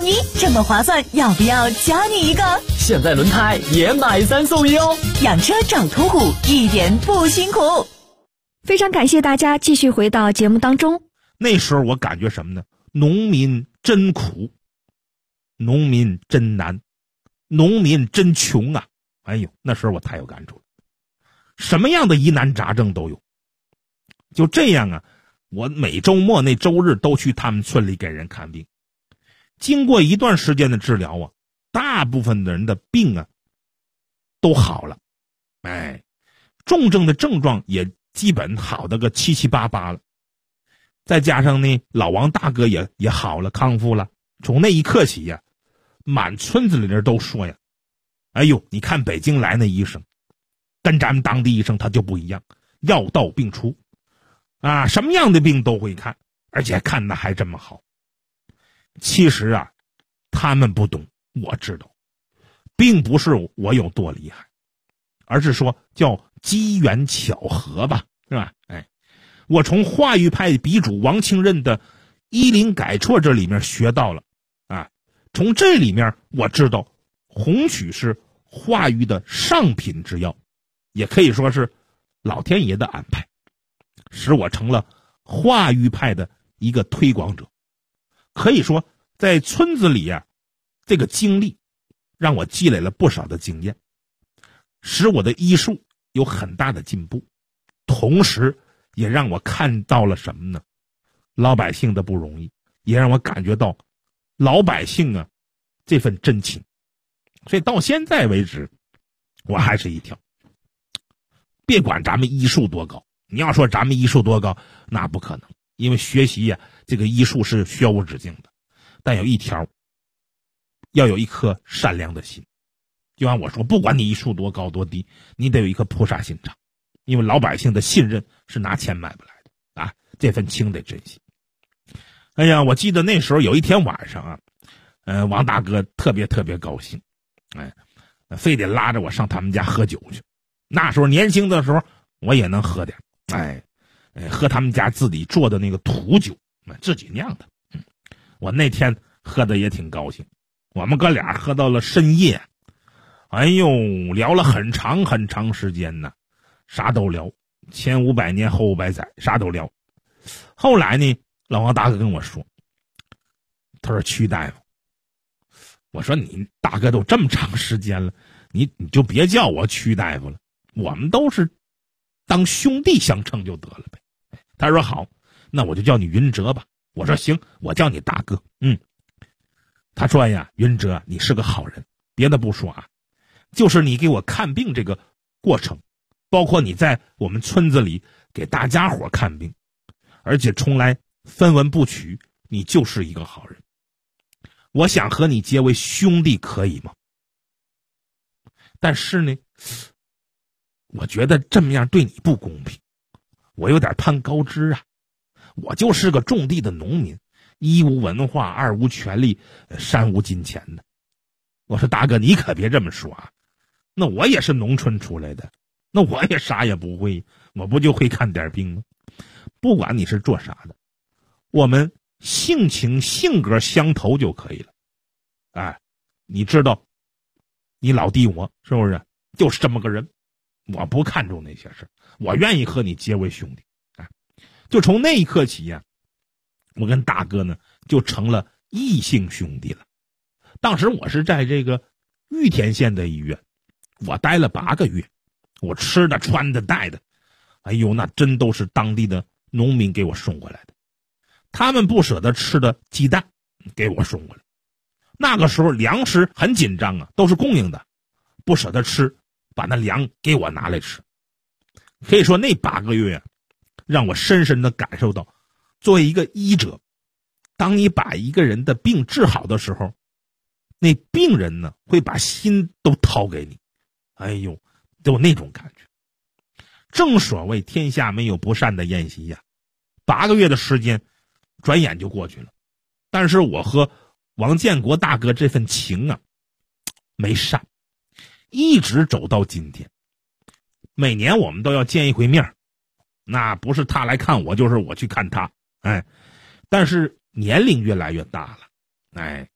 你这么划算，要不要加你一个？ 现在轮胎也买3送1哦！ 养车找途虎，一点不辛苦。 非常感谢大家继续回到节目当中。 那时候我感觉什么呢？农民真苦，农民真难，农民真穷啊！哎呦，那时候我太有感触了，什么样的疑难杂症都有。就这样啊，我每周末那周日都去他们村里给人看病。经过一段时间的治疗啊，大部分的人的病啊都好了，重症的症状也基本好的个七七八八了。再加上呢，老王大哥也好了，康复了。从那一刻起呀，满村子里人都说呀，哎呦，你看北京来那医生，跟咱们当地医生他就不一样，药到病除啊，什么样的病都会看，而且看得还这么好。其实啊，他们不懂，我知道，并不是我有多厉害，而是说叫机缘巧合吧，是吧？我从华域派鼻祖王清任的医灵改错这里面学到了啊，从这里面我知道红曲是华域的上品之药，也可以说是老天爷的安排，使我成了华域派的一个推广者。可以说在村子里啊，这个经历让我积累了不少的经验，使我的医术有很大的进步，同时也让我看到了什么呢？老百姓的不容易，也让我感觉到老百姓啊这份真情。所以到现在为止，我还是一条，别管咱们医术多高，你要说咱们医术多高，那不可能，因为学习呀，这个医术是学无止境的。但有一条，要有一颗善良的心。就像我说，不管你医术多高多低，你得有一颗菩萨心肠，因为老百姓的信任是拿钱买不来的啊，这份情得珍惜。哎呀，我记得那时候有一天晚上啊，王大哥特别高兴，非得拉着我上他们家喝酒去。那时候年轻的时候，我也能喝点，喝他们家自己做的那个土酒，自己酿的。我那天喝的也挺高兴，我们哥俩喝到了深夜，哎呦，聊了很长时间呢，啥都聊，前500年后500载，啥都聊。后来呢，老王大哥跟我说，他说曲大夫，我说你大哥都这么长时间了，你就别叫我曲大夫了，我们都是当兄弟相称就得了呗。他说好，那我就叫你云哲吧。我说行，我叫你大哥。他说呀，云哲，你是个好人，别的不说啊，就是你给我看病这个过程，包括你在我们村子里给大家伙看病，而且从来分文不取，你就是一个好人。我想和你结为兄弟，可以吗？但是呢，我觉得这么样对你不公平，我有点攀高枝啊。我就是个种地的农民，一无文化，二无权利，三无金钱的。我说大哥，你可别这么说啊，那我也是农村出来的，那我也啥也不会，我不就会看点病吗？不管你是做啥的，我们性情性格相投就可以了。你知道你老弟我是不是就是这么个人，我不看重那些事，我愿意和你结为兄弟。就从那一刻起呀，我跟大哥呢就成了异姓兄弟了。当时我是在这个玉田县的医院，我待了8个月，我吃的穿的带的，哎呦，那真都是当地的农民给我送过来的，他们不舍得吃的鸡蛋给我送过来。那个时候粮食很紧张啊，都是供应的，不舍得吃，把那粮给我拿来吃。可以说那8个月让我深深的感受到，作为一个医者，当你把一个人的病治好的时候，那病人呢会把心都掏给你，哎呦，都有那种感觉。正所谓天下没有不散的宴席呀，8个月的时间转眼就过去了，但是我和王建国大哥这份情啊没散，一直走到今天。每年我们都要见一回面，那不是他来看我，就是我去看他。但是年龄越来越大了，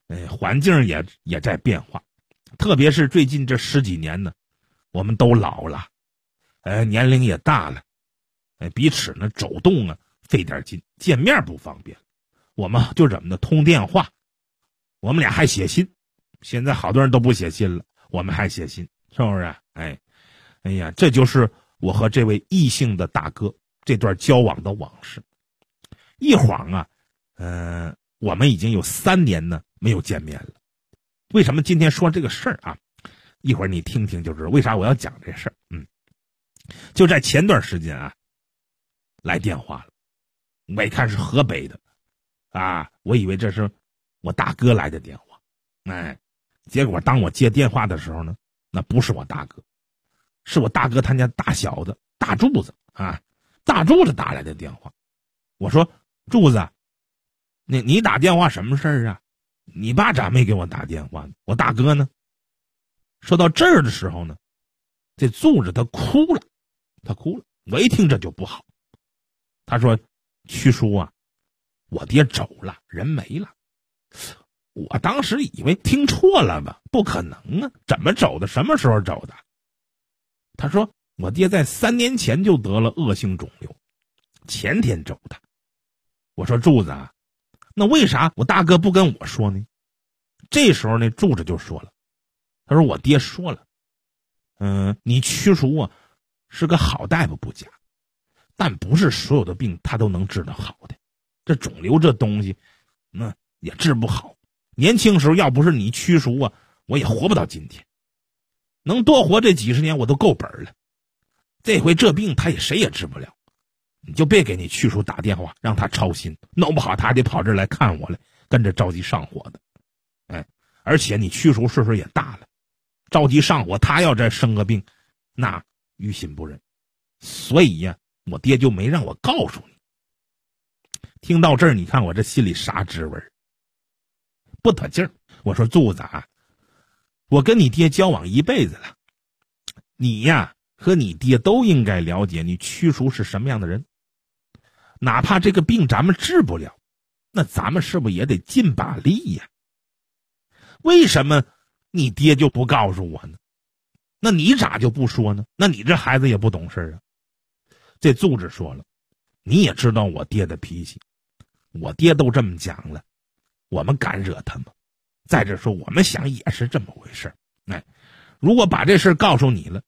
环境也在变化，特别是最近这10几年呢，我们都老了，年龄也大了，彼此呢走动啊费点劲，见面不方便，我们就怎么的通电话，我们俩还写信，现在好多人都不写信了，我们还写信，是不是？哎呀，这就是我和这位异性的大哥这段交往的往事。一晃啊，我们已经有3年呢没有见面了。为什么今天说这个事儿啊？一会儿你听听就知道为啥我要讲这事儿。就在前段时间啊，来电话了，我一看是河北的，我以为这是我大哥来的电话，结果当我接电话的时候呢，那不是我大哥，是我大哥他家大小子大柱子大柱子打来的电话。我说柱子，你打电话什么事儿啊？你爸咋没给我打电话呢？我大哥呢？说到这儿的时候呢，这柱子他哭了，我一听这就不好。他说：“曲叔啊，我爹走了，人没了。”我当时以为听错了吧，不可能啊，怎么走的？什么时候走的？他说：“我爹在3年前就得了恶性肿瘤，前天走的。”我说：“柱子啊，那为啥我大哥不跟我说呢？”这时候呢，柱子就说了，他说：“我爹说了，你曲叔啊是个好大夫不假，但不是所有的病他都能治得好的。这肿瘤这东西，那也治不好。年轻时候要不是你曲叔啊，我也活不到今天。能多活这几十年我都够本了。这回这病谁也治不了，你就别给你曲叔打电话让他操心，弄不好他还得跑这儿来看我来，跟着着急上火的。而且你曲叔岁数也大了，着急上火，他要再生个病，那于心不忍。所以呀，我爹就没让我告诉你。”听到这儿，你看我这心里啥滋味？不得劲儿。我说柱子啊，我跟你爹交往1辈子了，你呀和你爹都应该了解你曲叔是什么样的人。哪怕这个病咱们治不了，那咱们是不是也得尽把力呀？为什么你爹就不告诉我呢？那你咋就不说呢？那你这孩子也不懂事啊。这柱子说了，你也知道我爹的脾气，我爹都这么讲了，我们敢惹他吗？再者说，我们想也是这么回事。如果把这事告诉你了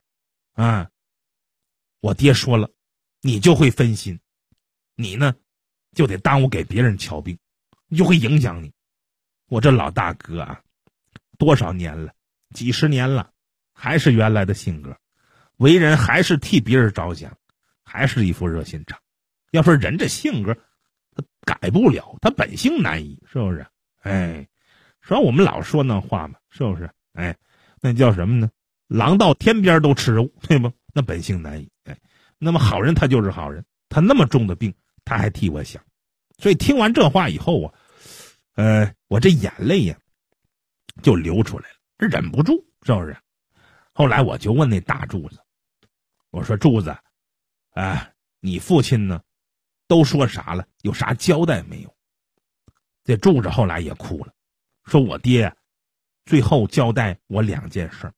我爹说了，你就会分心，你呢就得耽误给别人瞧病，你就会影响你。我这老大哥啊，多少年了，几十年了，还是原来的性格，为人还是替别人着想，还是一副热心肠。要说人这性格他改不了，他本性难移，是不是？说我们老说那话嘛，是不是？那叫什么呢？狼到天边都吃肉，对不？那本性难移。那么好人他就是好人，他那么重的病他还替我想。所以听完这话以后啊，我这眼泪呀就流出来了，忍不住，是不是？后来我就问那大柱子，我说柱子你父亲呢都说啥了？有啥交代没有？这柱子后来也哭了，说我爹最后交代我2件事。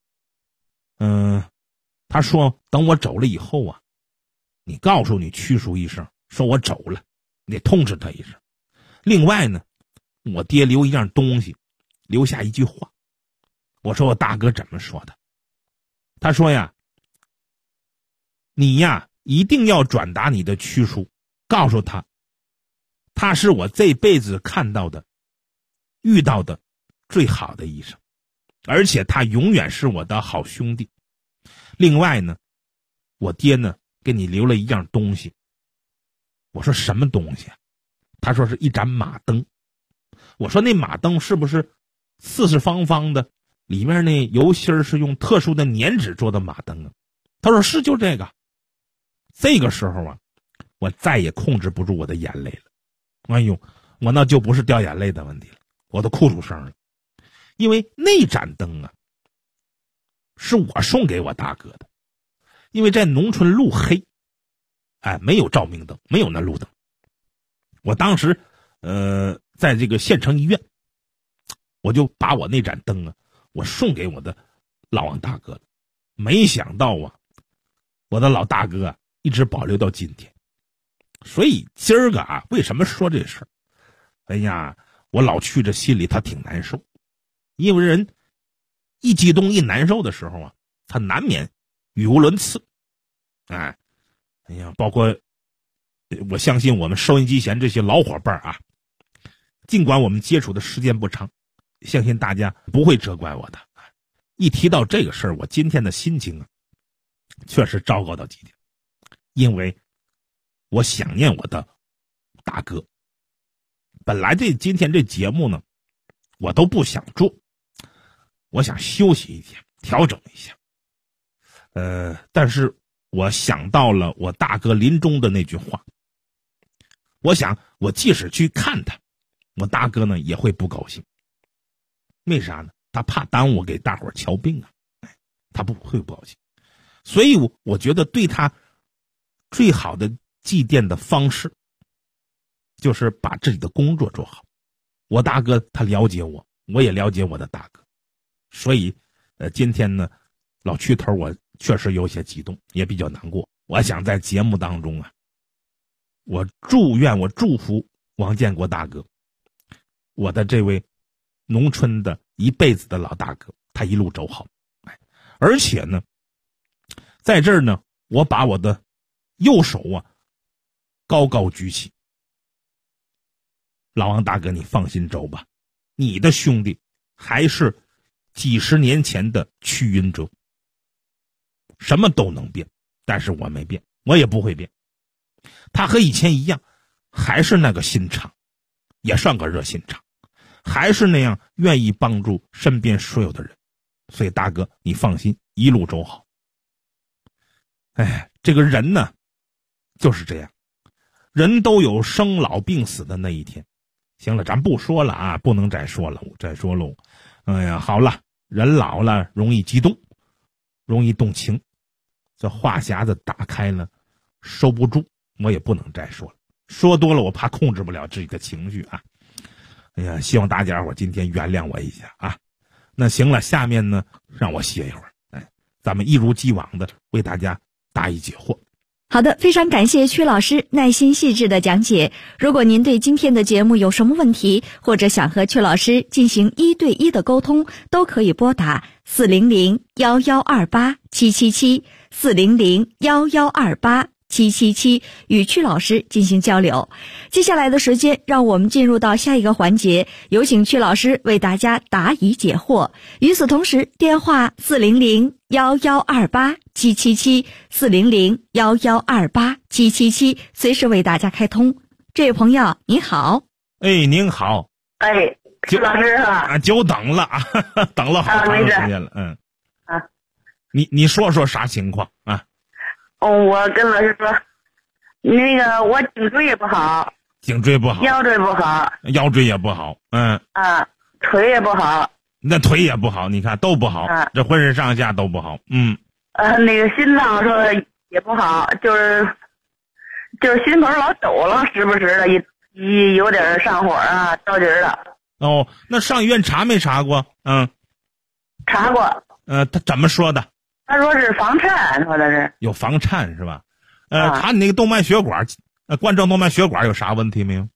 他说等我走了以后啊，你告诉你曲叔一声，说我走了，你得通知他一声。另外呢，我爹留一样东西，留下一句话。我说我大哥怎么说的？他说呀，你呀一定要转达你的曲叔，告诉他，他是我这辈子看到的遇到的最好的医生，而且他永远是我的好兄弟。另外呢，我爹呢给你留了一样东西。我说什么东西啊？他说是一盏马灯。我说那马灯是不是四四方方的，里面那油芯是用特殊的粘纸做的马灯啊？他说是，就这个。这个时候啊，我再也控制不住我的眼泪了。我那就不是掉眼泪的问题了，我都哭出声了。因为那盏灯啊是我送给我大哥的。因为在农村路黑，没有照明灯，没有那路灯。我当时在这个县城医院我就把我那盏灯啊，我送给我的老王大哥了。没想到啊，我的老大哥啊，一直保留到今天。所以今儿个啊，为什么说这事儿？哎呀，我老去这心里他挺难受，因为人一激动一难受的时候啊，他难免语无伦次。哎呀，包括我相信我们收音机前这些老伙伴啊，尽管我们接触的时间不长，相信大家不会责怪我的。一提到这个事儿，我今天的心情啊，确实糟糕到极点，因为我想念我的大哥。本来今天这节目呢，我都不想做，我想休息一天，调整一下。但是我想到了我大哥临终的那句话，我想我即使去看他，我大哥呢也会不高兴。为啥呢？他怕耽误给大伙儿瞧病啊，他不会不高兴。所以我觉得对他最好的祭奠的方式，就是把自己的工作做好。我大哥他了解我，我也了解我的大哥，所以今天呢，老区头我确实有些激动，也比较难过。我想在节目当中啊，我祝福王建国大哥，我的这位农村的一辈子的老大哥，他一路走好。而且呢，在这儿呢，我把我的右手啊高高举起。老王大哥，你放心走吧，你的兄弟还是几十年前的屈云哲，什么都能变，但是我没变，我也不会变。他和以前一样，还是那个心肠，也算个热心肠，还是那样愿意帮助身边所有的人。所以大哥你放心，一路走好。这个人呢就是这样，人都有生老病死的那一天。行了，咱不说了啊，不能再说了，哎呀，好了，人老了容易激动，容易动情，这话匣子打开了收不住，我也不能再说了，说多了我怕控制不了自己的情绪啊。哎呀，希望大家伙今天原谅我一下啊。那行了，下面呢让我歇一会儿，咱们一如既往的为大家答疑解惑。 好的，非常感谢曲老师耐心细致的讲解。如果您对今天的节目有什么问题，或者想和曲老师进行1对1的沟通，都可以拨打400-1128-777 400-1128-777与曲老师进行交流。接下来的时间，让我们进入到下一个环节，有请曲老师为大家答疑解惑。与此同时，电话400-1128-777 400-1128-777随时为大家开通。这位朋友您好。 您好。 曲老师啊， 久等了啊，等了好长时间了。你说说啥情况啊？ 我跟老师说，那个我颈椎也不好， 颈椎不好， 腰椎不好， 腰椎也不好， 腿也不好， 那腿也不好，你看都不好，这浑身上下都不好。 那个心脏说也不好，就是心口老抖了，时不时的一有点上火啊，着急了。 那上医院查没查过？ 查过。 他怎么说的？ 他说是房颤，说的是有房颤是吧？查你那个动脉血管，冠状动脉血管有啥问题没有？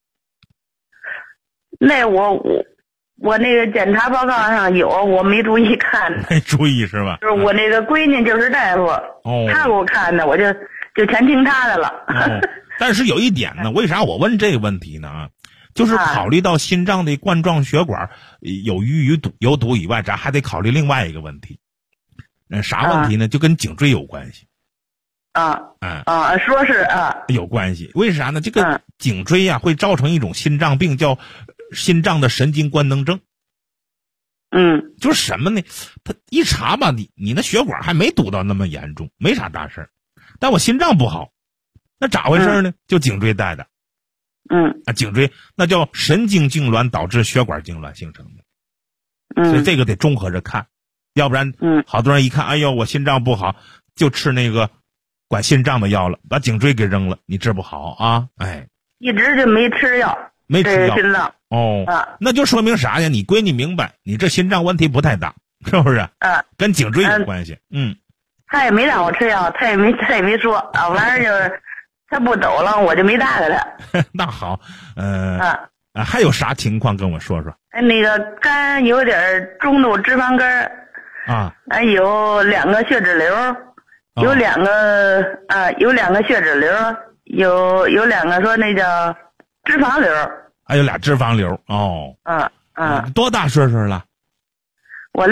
那我那个检查报告上有，我没注意看。 没注意是吧？ 就是我那个闺女就是大夫，她给我看的，我就全听她的了。 但是有一点呢，为啥我问这个问题呢？就是考虑到心脏的冠状血管有有堵以外，咱还得考虑另外一个问题。啥问题呢？就跟颈椎有关系。 说是有关系。为啥呢？这个颈椎啊会造成一种心脏病，叫心脏的神经官能症。就是什么呢？他一查吧，你那血管还没堵到那么严重，没啥大事儿，但我心脏不好，那咋回事呢？就颈椎带的。颈椎那叫神经痉挛导致血管痉挛形成的。所以这个得综合着看，要不然好多人一看，哎呦我心脏不好，就吃那个管心脏的药了，把颈椎给扔了，你治不好啊。一直就没吃药。 没吃药。 这是心脏。 哦， 啊那就说明啥呀？你闺女明白，你这心脏问题不太大，是不是？跟颈椎有关系。 他也没让我吃药，他也没说啊，完事就是他不抖了，我就没搭理他。 那好，还有啥情况跟我说说？ 那个肝有点中度脂肪肝啊， 有2个血脂瘤，有2个血脂瘤，有2个说那叫脂肪瘤， 还有俩脂肪瘤哦。多大岁数了？ 我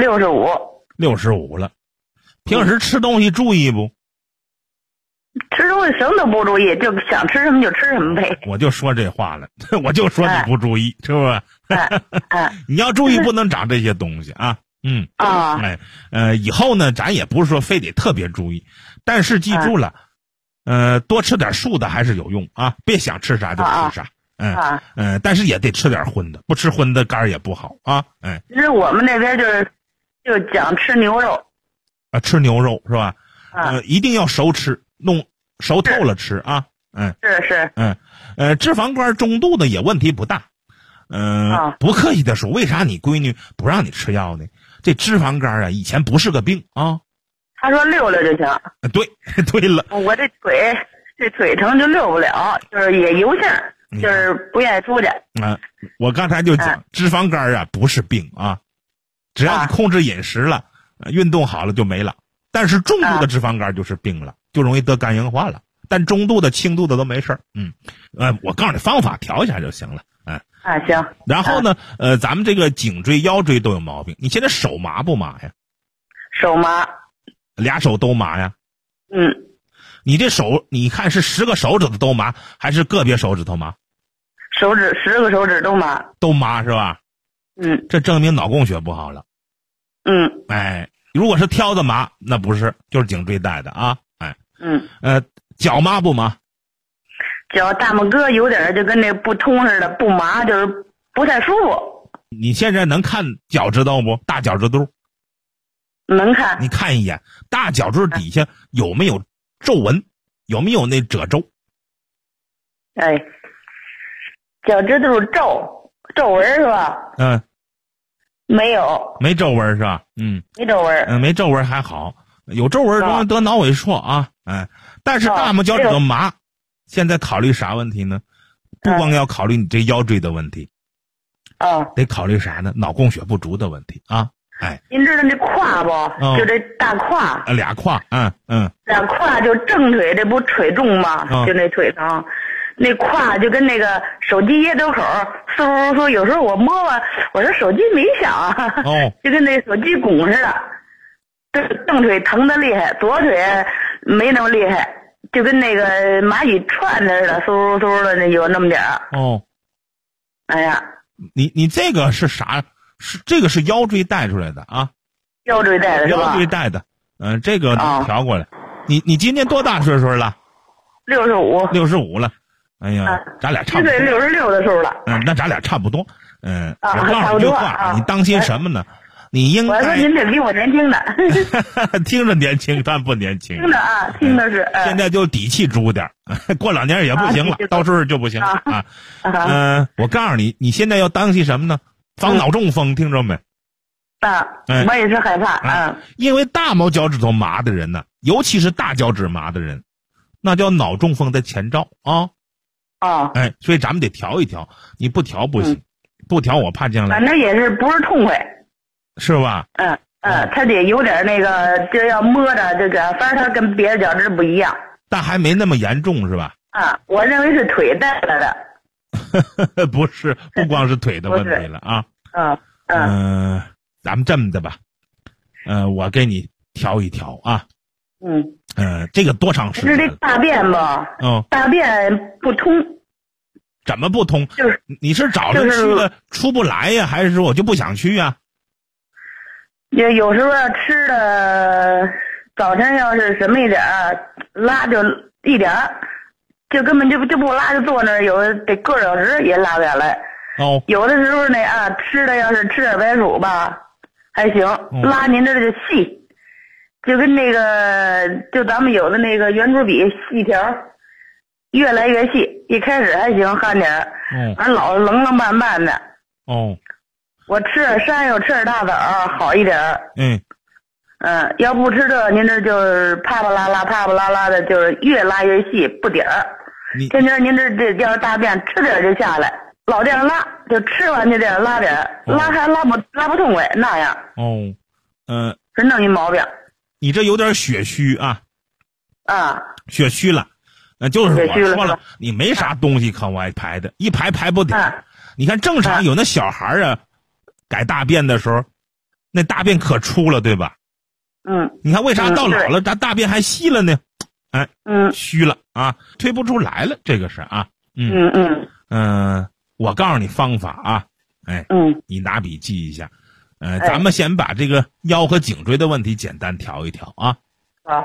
65 了。平时吃东西注意不？ 吃东西什么都不注意，就想吃什么就吃什么呗。 我就说这话了，我就说你不注意，是不是？你要注意，不能长这些东西啊。以后呢，咱也不是说非得特别注意，但是记住了，多吃点素的还是有用啊，别想吃啥就吃啥。但是也得吃点荤的，不吃荤的肝也不好啊。 其实我们那边就讲吃牛肉。 吃牛肉是吧？一定要熟吃，弄熟透了吃啊。 是。 脂肪肝中度的也问题不大。不客气的说，为啥你闺女不让你吃药呢？这脂肪肝啊，以前不是个病啊。 他说溜溜就行。 对了。 我这腿疼就溜不了，就是也油性，就是不愿意出去。 我刚才就讲，脂肪肝啊不是病啊，只要你控制饮食了。运动好了就没了，但是重度的脂肪肝就是病了，就容易得肝硬化了。但中度的、轻度的都没事儿。我告诉你方法调一下就行了。 行。 然后呢，咱们这个颈椎、腰椎都有毛病。你现在手麻不麻呀？ 手麻。 俩手都麻呀？你这手，你看是10个手指头都麻，还是个别手指头麻 ？10个手指都麻。 都麻是吧？这证明脑供血不好了。如果是挑子麻，那不是，就是颈椎带的啊。脚麻不麻？ 脚大拇哥有点就跟那不通似的，不麻，就是不太舒服。 你现在能看脚趾头不？大脚趾肚？ 能看。 你看一眼大脚趾底下有没有皱纹，有没有那褶皱？ 脚趾肚皱纹是吧？没有， 没皱纹是吧？ 没皱纹。 没皱纹还好，有皱纹容易得脑萎缩啊。但是大拇脚趾头麻，现在考虑啥问题呢？不光要考虑你这腰椎的问题，得考虑啥呢？脑供血不足的问题啊。 您知道那胯不？就这大胯。 俩胯， 俩胯就正腿这不腿重吗？就那腿疼。那胯就跟那个手机掖兜口，嗖，有时候我摸吧，我说手机没响啊，就跟那手机拱似的。正腿疼的厉害，左腿没那么厉害，就跟那个蚂蚁串的似的，嗖的，有那么点儿。哎呀， 你这个是啥？这个是腰椎带出来的啊？ 腰椎带的是吧？ 腰椎带的，这个调过来。你今年多大岁数了？65了。哎呀，咱俩差不多。 7岁66的时候了。 那咱俩差不多。我告诉你一句话，你当心什么呢？你应该。 我说您这比我年轻的。 听着年轻，但不年轻。 听的是。 现在就底气足点，过2年也不行了，到时候就不行了啊。我告诉你，你现在要当心什么呢？防脑中风，听着没？ 我也是害怕。 因为大拇脚趾头麻的人呢，尤其是大脚趾麻的人，那叫脑中风的前兆啊。所以咱们得调一调，你不调不行，不调我怕将来。 反正也是不是痛快， 是吧？ 他得有点那个，就要摸着这个，反正他跟别的脚趾不一样。 但还没那么严重是吧？ 我认为是腿带来的。 不是，不光是腿的问题了啊。咱们这么的吧，我给你调一调啊。这个多长时间？ 是这大便吧？大便不通。 怎么不通？ 就是你是找着去了出不来呀，还是说我就不想去呀？ 有时候要吃的，早晨要是什么一点拉就一点，就根本就不拉，就坐那儿，有的得个小时也拉不下来。有的时候呢吃的要是吃点白薯吧，还行，拉您这就细。就跟那个，就咱们有的那个圆珠笔细条， 越来越细，一开始还行，汗点儿，完老冷冷斑斑的。 哦， 我吃点山药，吃点大枣好一点。要不吃这，您这就是啪啪啦啦的，就是越拉越细，不点儿。天天您这叫大便吃点就下来，老这样拉，就吃完就这样拉点，拉还拉不痛快那样。是弄一毛病。 你这有点血虚啊。血虚了，就是我说了，你没啥东西可往外排的，一排不点。你看正常有那小孩改大便的时候，那大便可粗了，对吧？你看为啥到老了咱大便还稀了呢？虚了啊，推不出来了，这个是啊。我告诉你方法啊，你拿笔记一下。咱们先把这个腰和颈椎的问题简单调一调啊。 好。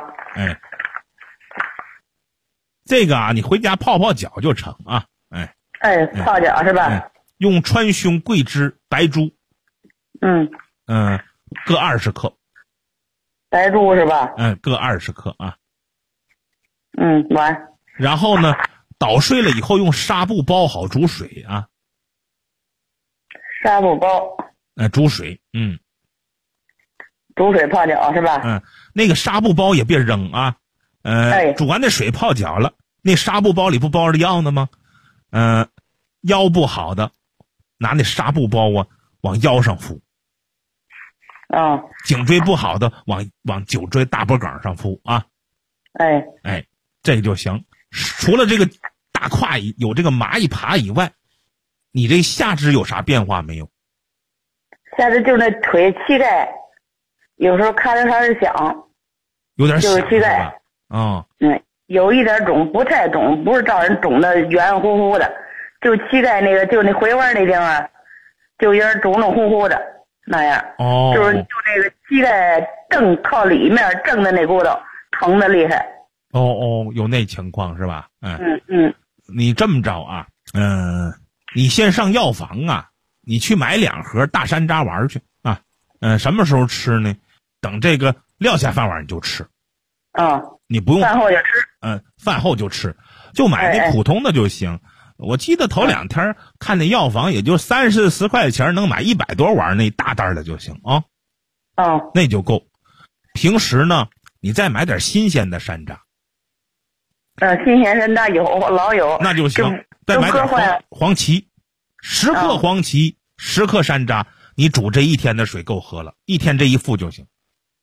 这个啊，你回家泡泡脚就成啊。 泡脚是吧？ 用川芎、桂枝、白术。各20克。 白术是吧？ 各20克啊。 完。 然后呢，捣碎了以后用纱布包好煮水啊。 纱布包。 煮水。 煮水泡脚是吧？ 那个纱布包也别扔啊。煮完那水泡脚了，那纱布包里不包着药呢吗？腰不好的，拿那纱布包往腰上敷。颈椎不好的，往颈椎大脖梗上敷啊。这就行。除了这个大胯有这个麻一爬以外，你这下肢有啥变化没有？ 下肢就那腿膝盖，有时候看着还是响， 有点响， 就是膝盖。有一点肿，不太肿，不是照人肿的圆乎乎的，就膝盖那个，就那回弯那地方，就有点肿乎乎的那样。就是就那个膝盖正靠里面正的那骨头疼的厉害。 有那情况是吧？你这么着啊，你先上药房啊，你去买2盒大山楂丸去啊。什么时候吃呢？等这个撂下饭碗你就吃。你不用饭后就吃。 饭后就吃，就买那普通的就行。我记得头2天看那药房也就30-40块钱能买100多丸那大袋的就行啊。那就够。平时呢，你再买点新鲜的山楂。 新鲜山楂有，老有。 那就行。再买点黄芪，10克黄芪，10克山楂，你煮这1天的水够喝了，1天这一副就行。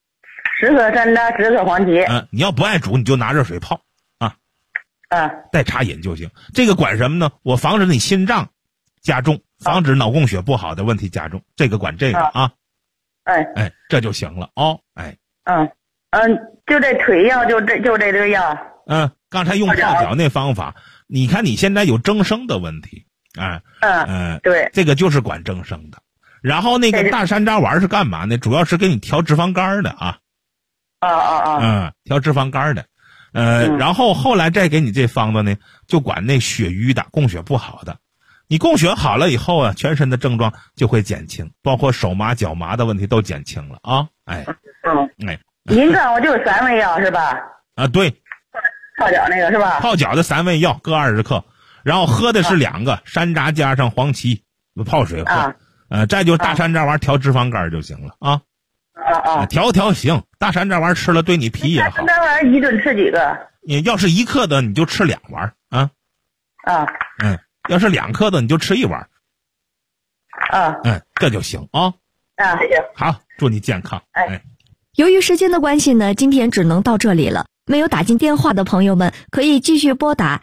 10克山楂，10克黄芪。 你要不爱煮，你就拿热水泡啊。带茶饮就行。这个管什么呢？我防止你心脏加重，防止脑供血不好的问题加重。这个管这个啊。这就行了哦。 就这腿药，就这个药。 刚才用泡脚那方法，你看你现在有增生的问题。 对， 这个就是管增生的。然后那个大山楂丸是干嘛呢？主要是给你调脂肪肝的啊。调脂肪肝的。然后后来再给你这方子呢，就管那血瘀的，供血不好的。你供血好了以后啊，全身的症状就会减轻，包括手麻脚麻的问题都减轻了啊。 您看我就是3味药是吧？ 对， 泡脚那个是吧？ 泡脚的3味药各20克，然后喝的是2个山楂加上黄芪泡水喝。再就大山楂丸调脂肪肝就行了啊。调行，大山楂丸吃了对你脾也好。 大山楂丸一顿吃几个？ 你要是1克的你就吃2丸啊。要是2克的你就吃1丸。这就行啊。好，祝你健康。 由于时间的关系呢，今天只能到这里了。没有打进电话的朋友们，可以继续拨打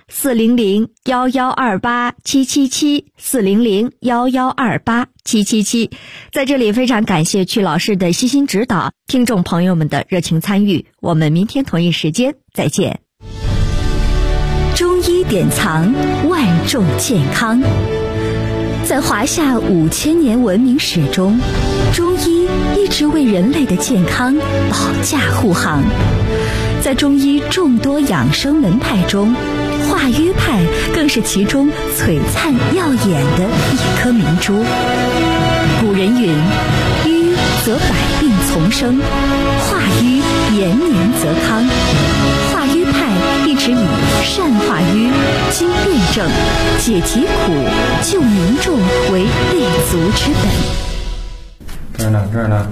400-1128-777，400-1128-777。在这里非常感谢曲老师的悉心指导，听众朋友们的热情参与。我们明天同一时间再见。 中医典藏，万众健康。在华夏5000年文明史中，中医一直为人类的健康保驾护航。在中医众多养生门派中，化瘀派更是其中璀璨耀眼的一颗明珠。古人云：瘀则百病丛生，化瘀延年则康。化瘀派一直之米，善化瘀，经辩证，解疾苦，救民众为立足之本。 这儿呢，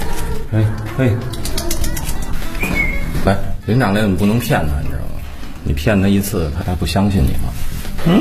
来，林长来，你不能骗他，你知道吗？你骗他一次，他还不相信你吗？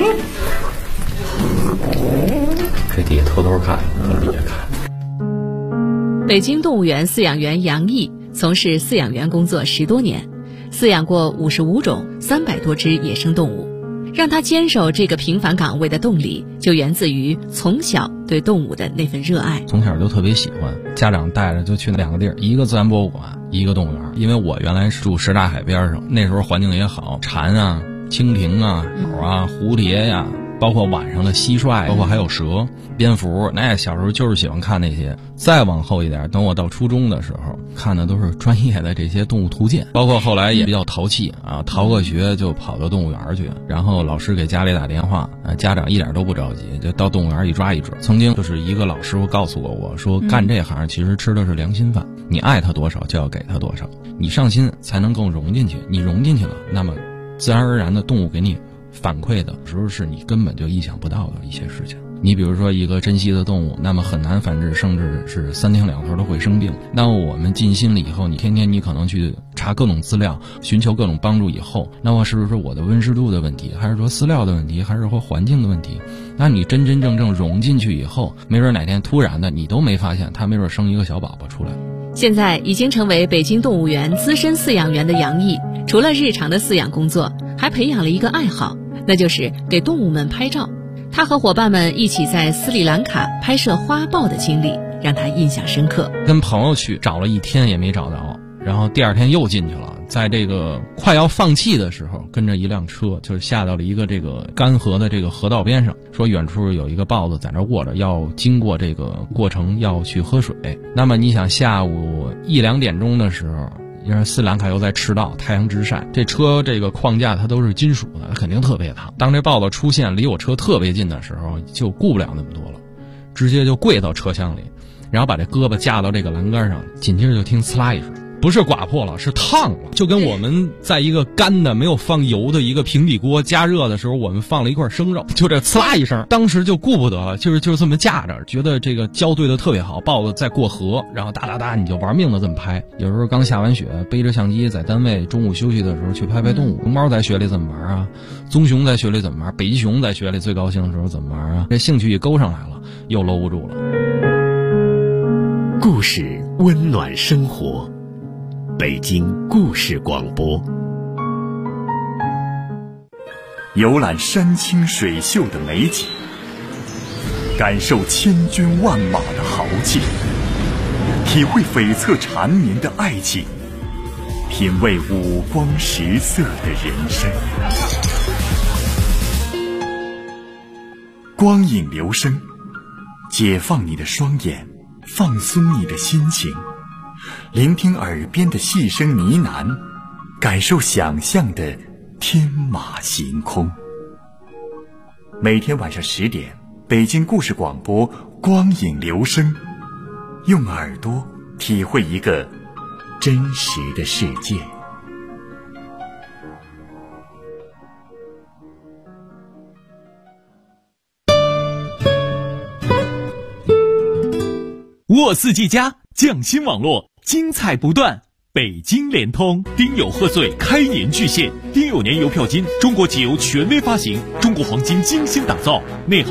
这底下偷偷看，从底下看。 北京动物园饲养员杨毅从事饲养员工作10多年，饲养过55种300多只野生动物。让他坚守这个平凡岗位的动力，就源自于从小对动物的那份热爱。 从小就特别喜欢，家长带着就去2个地儿，一个自然博物馆，一个动物园。因为我原来是住什刹海边上，那时候环境也好，蝉啊、蜻蜓啊、鸟啊、蝴蝶呀，包括晚上的蟋蟀，包括还有蛇、蝙蝠，那小时候就是喜欢看那些。再往后一点，等我到初中的时候，看的都是专业的这些动物图鉴，包括后来也比较淘气啊，逃个学就跑到动物园去，然后老师给家里打电话，家长一点都不着急，就到动物园一抓一准。曾经就是一个老师傅告诉过我说，干这行其实吃的是良心饭，你爱他多少就要给他多少，你上心才能更融进去，你融进去了，那么自然而然的动物给你反馈的时候是你根本就意想不到的一些事情。你比如说一个珍稀的动物，那么很难繁殖，甚至是3天2头都会生病。那我们尽心了以后，你天天你可能去查各种资料，寻求各种帮助以后，那么是不是我的温湿度的问题，还是说饲料的问题，还是说环境的问题？那你真真正正融进去以后，没准哪天突然的你都没发现，它没准生一个小宝宝出来。 现在已经成为北京动物园资深饲养员的杨毅，除了日常的饲养工作，还培养了一个爱好，那就是给动物们拍照。他和伙伴们一起在斯里兰卡拍摄花豹的经历让他印象深刻。 跟朋友去找了1天也没找着，然后第2天又进去了，在这个快要放弃的时候，跟着一辆车就下到了一个这个干涸的这个河道边上，说远处有一个豹子在那卧着，要经过这个过程要去喝水。那么你想下午1、2点钟的时候，因为斯里兰卡又在赤道，太阳直晒，这车这个框架它都是金属的，它肯定特别烫。当这豹子出现离我车特别近的时候，就顾不了那么多了，直接就跪到车厢里，然后把这胳膊架到这个栏杆上，紧接着就听呲啦一声，不是刮破了，是烫了，就跟我们在一个干的没有放油的一个平底锅加热的时候，我们放了一块生肉，就这呲啦一声，当时就顾不得了，就是这么架着，觉得这个胶对的特别好，豹子在过河，然后哒哒哒你就玩命的这么拍。有时候刚下完雪，背着相机在单位中午休息的时候去拍拍动物。熊猫在雪里怎么玩啊？棕熊在雪里怎么玩？北极熊在雪里最高兴的时候怎么玩啊？这兴趣一勾上来了，又搂不住了。 故事温暖生活，北京故事广播。 游览山清水秀的美景，感受千军万马的豪气，体会悱恻缠绵的爱情，品味五光十色的人生。光影留声，解放你的双眼，放松你的心情，聆听耳边的细声呢喃，感受想象的天马行空。每天晚上10点，北京故事广播光影留声，用耳朵体会一个真实的世界。 沃四 G 加匠心网络，精彩不断。北京联通丁酉贺岁开年巨献，丁酉年邮票金中国集邮权威发行，中国黄金精心打造，内